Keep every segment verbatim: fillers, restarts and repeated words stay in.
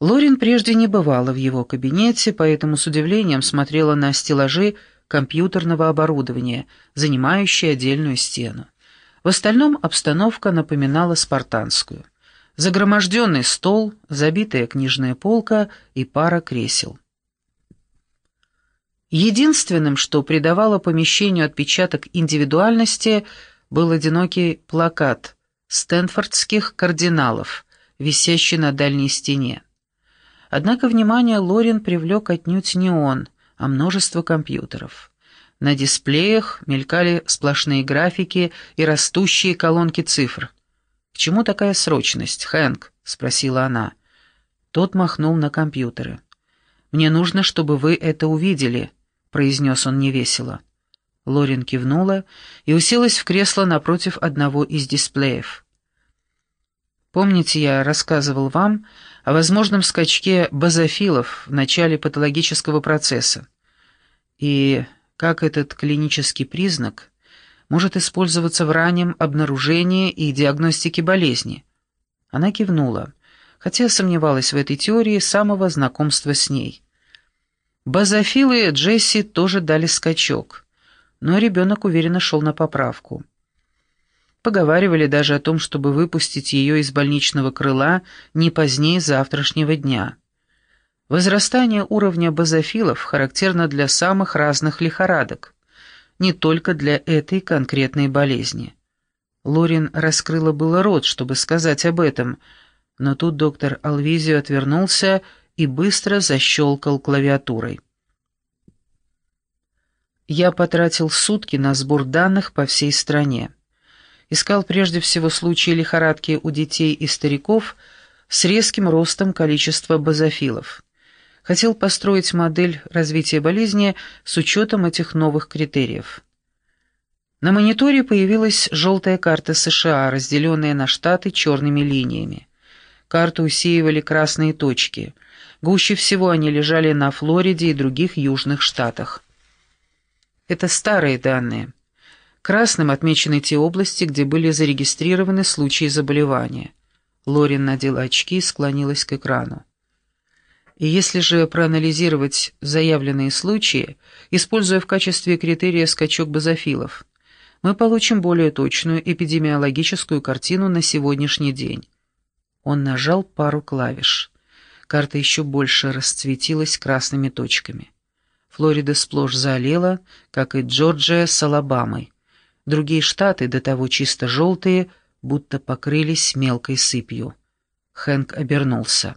Лорен прежде не бывала в его кабинете, поэтому с удивлением смотрела на стеллажи компьютерного оборудования, занимающие отдельную стену. В остальном обстановка напоминала спартанскую. Загроможденный стол, забитая книжная полка и пара кресел. Единственным, что придавало помещению отпечаток индивидуальности, был одинокий плакат стэнфордских кардиналов, висящий на дальней стене. Однако внимание Лорен привлек отнюдь не он, а множество компьютеров. На дисплеях мелькали сплошные графики и растущие колонки цифр. «К чему такая срочность, Хэнк?» — спросила она. Тот махнул на компьютеры. «Мне нужно, чтобы вы это увидели», — произнес он невесело. Лорен кивнула и уселась в кресло напротив одного из дисплеев. «Помните, я рассказывал вам о возможном скачке базофилов в начале патологического процесса? И как этот клинический признак может использоваться в раннем обнаружении и диагностике болезни?» Она кивнула, хотя сомневалась в этой теории с самого знакомства с ней. Базофилы Джесси тоже дали скачок, но ребенок уверенно шел на поправку. Поговаривали даже о том, чтобы выпустить ее из больничного крыла не позднее завтрашнего дня. Возрастание уровня базофилов характерно для самых разных лихорадок, не только для этой конкретной болезни. Лорен раскрыла было рот, чтобы сказать об этом, но тут доктор Алвизио отвернулся и быстро защелкал клавиатурой. Я потратил сутки на сбор данных по всей стране. Искал прежде всего случаи лихорадки у детей и стариков с резким ростом количества базофилов. Хотел построить модель развития болезни с учетом этих новых критериев. На мониторе появилась желтая карта США, разделенная на штаты черными линиями. Карту усеивали красные точки. Гуще всего они лежали на Флориде и других южных штатах. Это старые данные. Красным отмечены те области, где были зарегистрированы случаи заболевания. Лорен надела очки и склонилась к экрану. И если же проанализировать заявленные случаи, используя в качестве критерия скачок базофилов, мы получим более точную эпидемиологическую картину на сегодняшний день. Он нажал пару клавиш. Карта еще больше расцветилась красными точками. Флорида сплошь заолела, как и Джорджия с Алабамой. Другие штаты, до того чисто желтые, будто покрылись мелкой сыпью. Хэнк обернулся.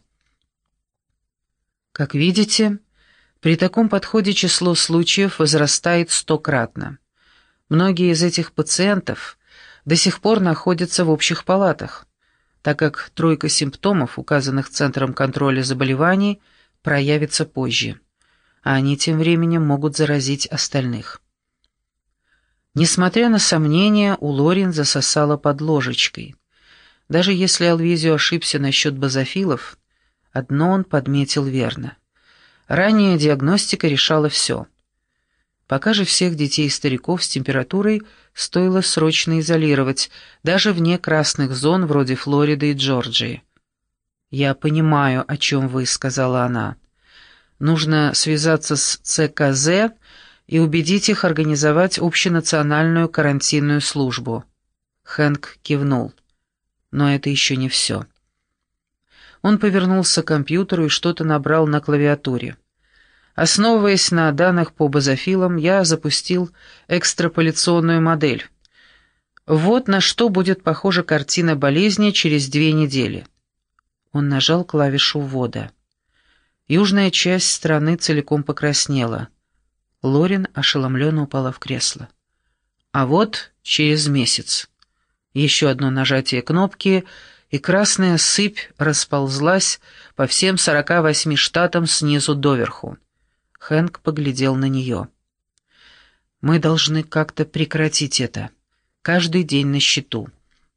Как видите, при таком подходе число случаев возрастает стократно. Многие из этих пациентов до сих пор находятся в общих палатах, так как тройка симптомов, указанных Центром контроля заболеваний, проявится позже, а они тем временем могут заразить остальных. Несмотря на сомнения, у Лорен засосала под ложечкой. Даже если Алвизио ошибся насчет базофилов, одно он подметил верно. Ранняя диагностика решала все. Пока же всех детей и стариков с температурой стоило срочно изолировать, даже вне красных зон вроде Флориды и Джорджии. «Я понимаю, о чем вы», — сказала она. «Нужно связаться с Цэ Ка Зэ и убедить их организовать общенациональную карантинную службу». Хэнк кивнул. Но это еще не все. Он повернулся к компьютеру и что-то набрал на клавиатуре. Основываясь на данных по базофилам, я запустил экстраполяционную модель. Вот на что будет похожа картина болезни через две недели. Он нажал клавишу ввода. Южная часть страны целиком покраснела. Лорен ошеломленно упала в кресло. А вот через месяц. Еще одно нажатие кнопки, и красная сыпь расползлась по всем сорока восьми штатам снизу доверху. Хэнк поглядел на нее. «Мы должны как-то прекратить это. Каждый день на счету».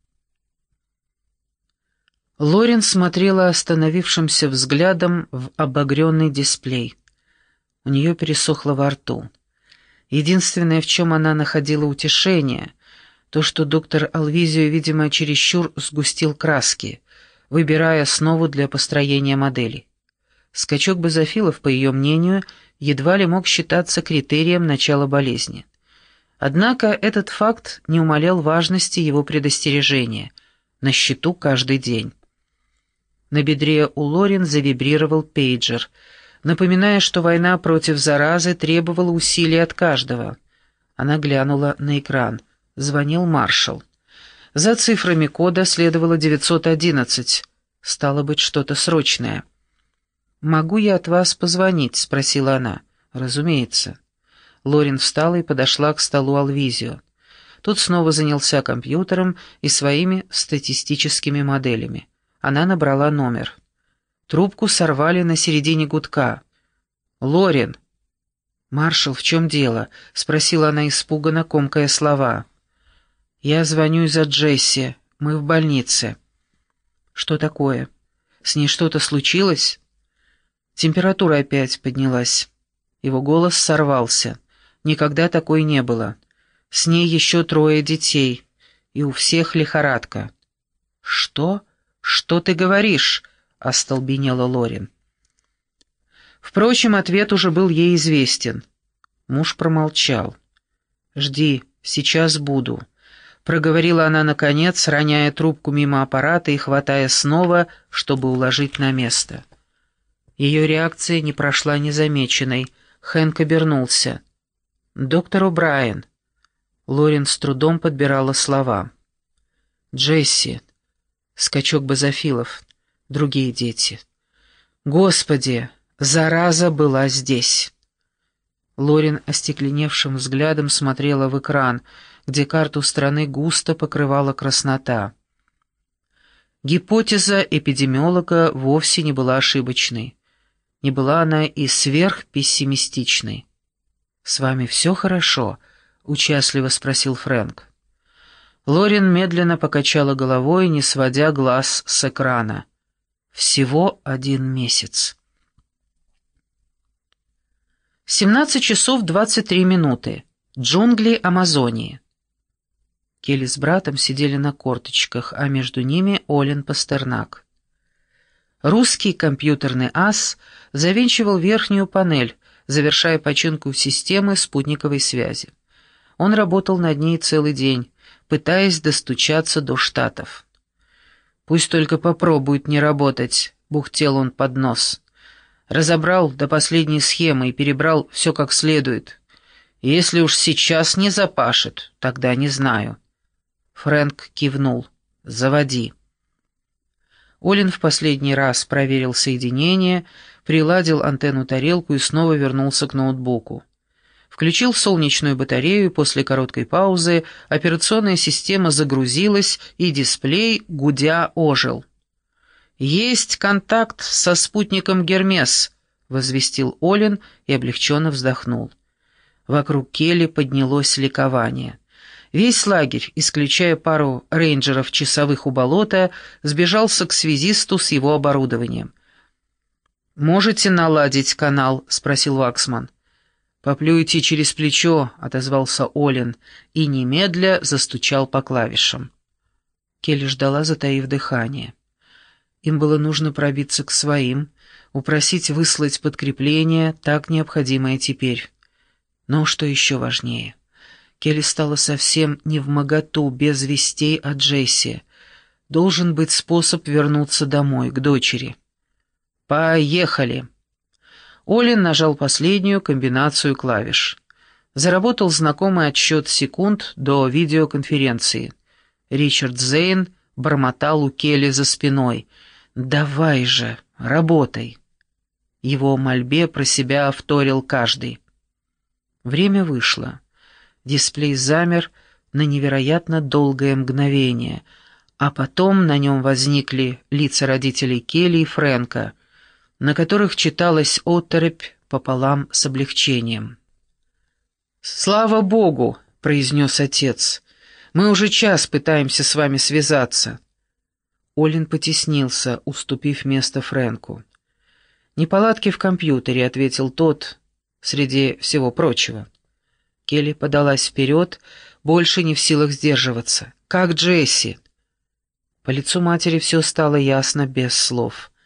Лорен смотрела остановившимся взглядом в обогренный дисплей. У нее пересохло во рту. Единственное, в чем она находила утешение, то, что доктор Алвизио, видимо, чересчур сгустил краски, выбирая основу для построения модели. Скачок базофилов, по ее мнению, едва ли мог считаться критерием начала болезни. Однако этот факт не умалял важности его предостережения. На счету каждый день. На бедре у Лорен завибрировал пейджер, напоминая, что война против заразы требовала усилий от каждого. Она глянула на экран. Звонил маршал. За цифрами кода следовало девятьсот одиннадцать. Стало быть, что-то срочное. «Могу я от вас позвонить?» — спросила она. «Разумеется». Лорен встала и подошла к столу Алвизио. Тот снова занялся компьютером и своими статистическими моделями. Она набрала номер. Трубку сорвали на середине гудка. «Лорен!» «Маршал, в чем дело?» — спросила она испуганно, комкая слова. «Я звоню из-за Джесси. Мы в больнице». «Что такое? С ней что-то случилось?» Температура опять поднялась. Его голос сорвался. Никогда такой не было. С ней еще трое детей, и у всех лихорадка. «Что? Что ты говоришь?» — остолбенела Лорен. Впрочем, ответ уже был ей известен. Муж промолчал. «Жди, сейчас буду», — проговорила она наконец, роняя трубку мимо аппарата и хватая снова, чтобы уложить на место. Ее реакция не прошла незамеченной. Хэнк обернулся. «Доктор О'Брайен». Лорен с трудом подбирала слова. «Джесси. Скачок базофилов. Другие дети. Господи, зараза была здесь». Лорен остекленевшим взглядом смотрела в экран, где карту страны густо покрывала краснота. Гипотеза эпидемиолога вовсе не была ошибочной. Не была она и сверхпессимистичной. «С вами все хорошо?» — участливо спросил Фрэнк. Лорен медленно покачала головой, не сводя глаз с экрана. «Всего один месяц». семнадцать часов двадцать три минуты. Джунгли Амазонии. Келли с братом сидели на корточках, а между ними Олен Пастернак. Русский компьютерный ас завинчивал верхнюю панель, завершая починку системы спутниковой связи. Он работал над ней целый день, пытаясь достучаться до Штатов. «Пусть только попробует не работать», — бухтел он под нос. Разобрал до последней схемы и перебрал все как следует. Если уж сейчас не запашет, тогда не знаю. Фрэнк кивнул. «Заводи». Олин в последний раз проверил соединение, приладил антенну-тарелку и снова вернулся к ноутбуку. Включил солнечную батарею, и после короткой паузы операционная система загрузилась, и дисплей, гудя, ожил. «Есть контакт со спутником Гермес», — возвестил Олин и облегченно вздохнул. Вокруг Келли поднялось ликование. Весь лагерь, исключая пару рейнджеров часовых у болота, сбежался к связисту с его оборудованием. «Можете наладить канал?» — спросил Ваксман. «Поплюйте через плечо», — отозвался Олин, и немедля застучал по клавишам. Келли ждала, затаив дыхание. Им было нужно пробиться к своим, упросить выслать подкрепление, так необходимое теперь. Но что еще важнее? Келли стала совсем невмоготу без вестей от Джесси. Должен быть способ вернуться домой, к дочери. «Поехали!» Олин нажал последнюю комбинацию клавиш. Заработал знакомый отсчет секунд до видеоконференции. Ричард Зейн бормотал у Келли за спиной. «Давай же, работай!» Его мольбе про себя вторил каждый. Время вышло. Дисплей замер на невероятно долгое мгновение, а потом на нем возникли лица родителей Келли и Фрэнка, на которых читалась оторопь пополам с облегчением. «Слава Богу!» — произнес отец. «Мы уже час пытаемся с вами связаться». Олин потеснился, уступив место Фрэнку. «Неполадки в компьютере», — ответил тот, среди всего прочего. Келли подалась вперед, больше не в силах сдерживаться. «Как Джесси?» По лицу матери все стало ясно без слов.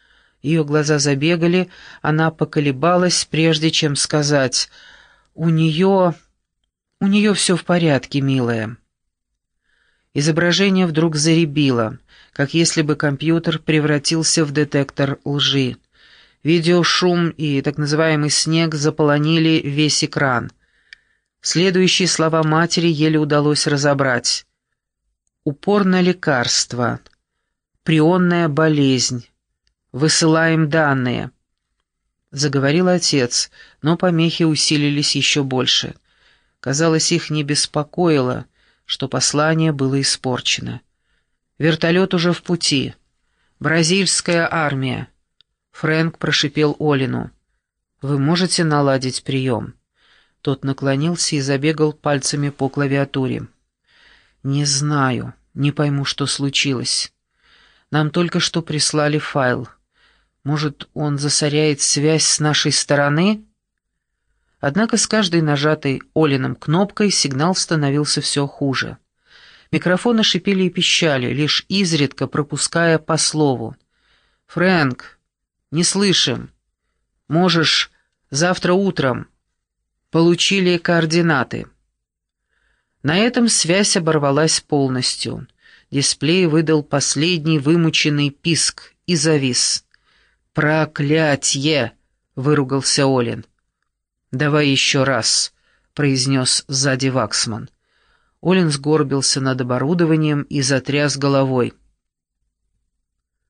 Ее глаза забегали, она поколебалась, прежде чем сказать: «У нее... у нее все в порядке, милая». Изображение вдруг заребило, как если бы компьютер превратился в детектор лжи. Видеошум и так называемый снег заполонили весь экран. Следующие слова матери еле удалось разобрать. «Упор на лекарства. Прионная болезнь. Высылаем данные». Заговорил отец, но помехи усилились еще больше. Казалось, их не беспокоило, что послание было испорчено. «Вертолет уже в пути. Бразильская армия». Фрэнк прошипел Олину: «Вы можете наладить прием?» Тот наклонился и забегал пальцами по клавиатуре. «Не знаю, не пойму, что случилось. Нам только что прислали файл. Может, он засоряет связь с нашей стороны?» Однако с каждой нажатой Олином кнопкой сигнал становился все хуже. Микрофоны шипели и пищали, лишь изредка пропуская по слову. «Фрэнк, не слышим. Можешь завтра утром. Получили координаты». На этом связь оборвалась полностью. Дисплей выдал последний вымученный писк и завис. «Проклятье!» — выругался Олин. «Давай еще раз», — произнес сзади Ваксман. Олин сгорбился над оборудованием и затряс головой.